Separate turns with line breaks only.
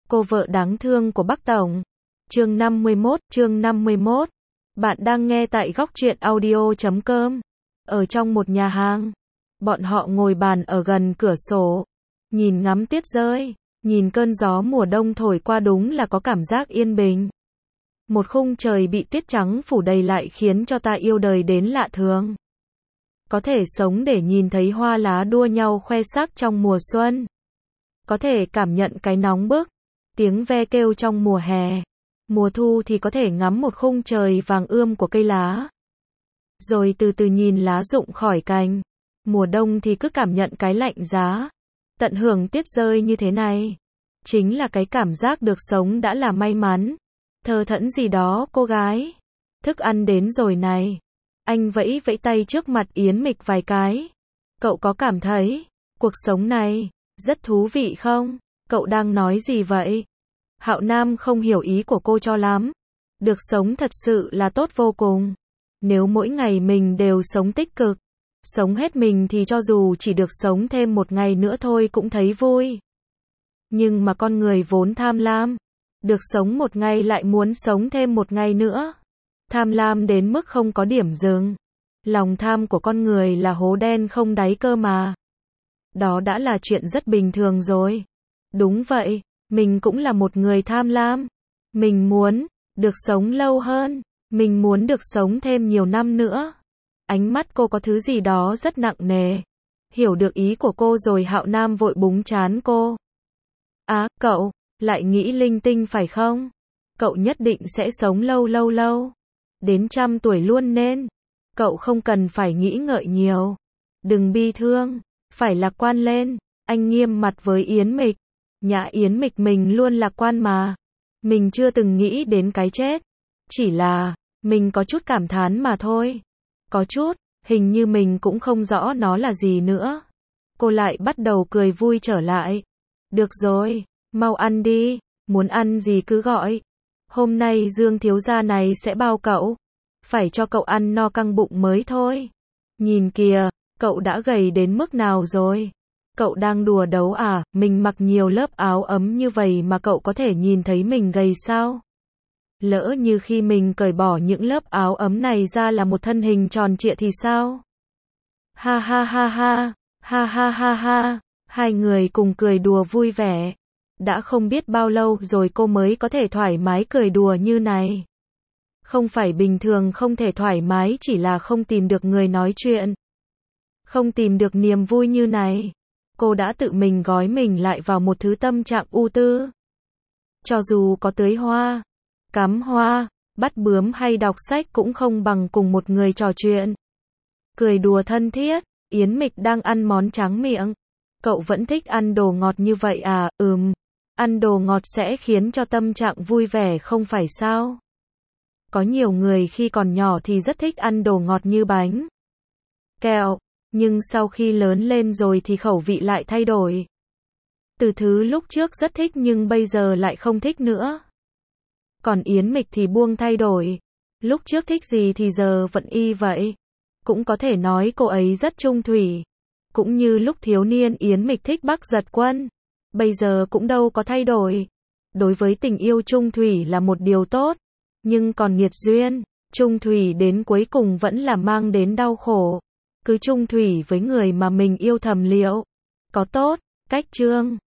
Cô vợ đáng thương của Bắc Tổng. Chương 51. Bạn đang nghe tại góc truyện audio.com. Ở trong một nhà hàng, bọn họ ngồi bàn ở gần cửa sổ, nhìn ngắm tuyết rơi, nhìn cơn gió mùa đông thổi qua, đúng là có cảm giác yên bình. Một khung trời bị tuyết trắng phủ đầy lại khiến cho ta yêu đời đến lạ thường. Có thể sống để nhìn thấy hoa lá đua nhau khoe sắc trong mùa xuân. Có thể cảm nhận cái nóng bức, tiếng ve kêu trong mùa hè. Mùa thu thì có thể ngắm một khung trời vàng ươm của cây lá. Rồi từ từ nhìn lá rụng khỏi cành. Mùa đông thì cứ cảm nhận cái lạnh giá. Tận hưởng tuyết rơi như thế này. Chính là cái cảm giác được sống đã là may mắn. Thờ thẫn gì đó cô gái. Thức ăn đến rồi này. Anh vẫy vẫy tay trước mặt Yến Mịch vài cái. Cậu có cảm thấy cuộc sống này rất thú vị không? Cậu đang nói gì vậy? Hạo Nam không hiểu ý của cô cho lắm. Được sống thật sự là tốt vô cùng. Nếu mỗi ngày mình đều sống tích cực, sống hết mình thì cho dù chỉ được sống thêm một ngày nữa thôi cũng thấy vui. Nhưng mà con người vốn tham lam. Được sống một ngày lại muốn sống thêm một ngày nữa. Tham lam đến mức không có điểm dừng. Lòng tham của con người là hố đen không đáy cơ mà. Đó đã là chuyện rất bình thường rồi. Đúng vậy, mình cũng là một người tham lam. Mình muốn được sống lâu hơn. Mình muốn được sống thêm nhiều năm nữa. Ánh mắt cô có thứ gì đó rất nặng nề. Hiểu được ý của cô rồi Hạo Nam vội búng trán cô. À, cậu lại nghĩ linh tinh phải không? Cậu nhất định sẽ sống lâu. Đến 100 tuổi luôn nên. Cậu không cần phải nghĩ ngợi nhiều. Đừng bi thương, phải lạc quan lên. Anh nghiêm mặt với Yến Mịch. Nhã Yến Mịch, mình luôn lạc quan mà. Mình chưa từng nghĩ đến cái chết. Chỉ là, mình có chút cảm thán mà thôi. Có chút, hình như mình cũng không rõ nó là gì nữa. Cô lại bắt đầu cười vui trở lại. Được rồi, mau ăn đi, muốn ăn gì cứ gọi. Hôm nay Dương thiếu gia này sẽ bao cậu. Phải cho cậu ăn no căng bụng mới thôi. Nhìn kìa, cậu đã gầy đến mức nào rồi? Cậu đang đùa đấu à? Mình mặc nhiều lớp áo ấm như vậy mà cậu có thể nhìn thấy mình gầy sao? Lỡ như khi mình cởi bỏ những lớp áo ấm này ra là một thân hình tròn trịa thì sao? Ha ha ha ha, ha ha ha ha. Hai người cùng cười đùa vui vẻ. Đã không biết bao lâu rồi cô mới có thể thoải mái cười đùa như này. Không phải bình thường không thể thoải mái, chỉ là không tìm được người nói chuyện. Không tìm được niềm vui như này. Cô đã tự mình gói mình lại vào một thứ tâm trạng ưu tư. Cho dù có tưới hoa, cắm hoa, bắt bướm hay đọc sách cũng không bằng cùng một người trò chuyện. Cười đùa thân thiết. Yến Mịch đang ăn món tráng miệng. Cậu vẫn thích ăn đồ ngọt như vậy à? Ăn đồ ngọt sẽ khiến cho tâm trạng vui vẻ không phải sao? Có nhiều người khi còn nhỏ thì rất thích ăn đồ ngọt như bánh, kẹo, nhưng sau khi lớn lên rồi thì khẩu vị lại thay đổi. Từ thứ lúc trước rất thích nhưng bây giờ lại không thích nữa. Còn Yến Mịch thì buông thay đổi. Lúc trước thích gì thì giờ vẫn y vậy. Cũng có thể nói cô ấy rất trung thủy. Cũng như lúc thiếu niên Yến Mịch thích Bắc Giật Quân. Bây giờ cũng đâu có thay đổi. Đối với tình yêu trung thủy là một điều tốt. Nhưng còn nghiệt duyên, trung thủy đến cuối cùng vẫn là mang đến đau khổ. Cứ trung thủy với người mà mình yêu thầm liệu có tốt, cách chương.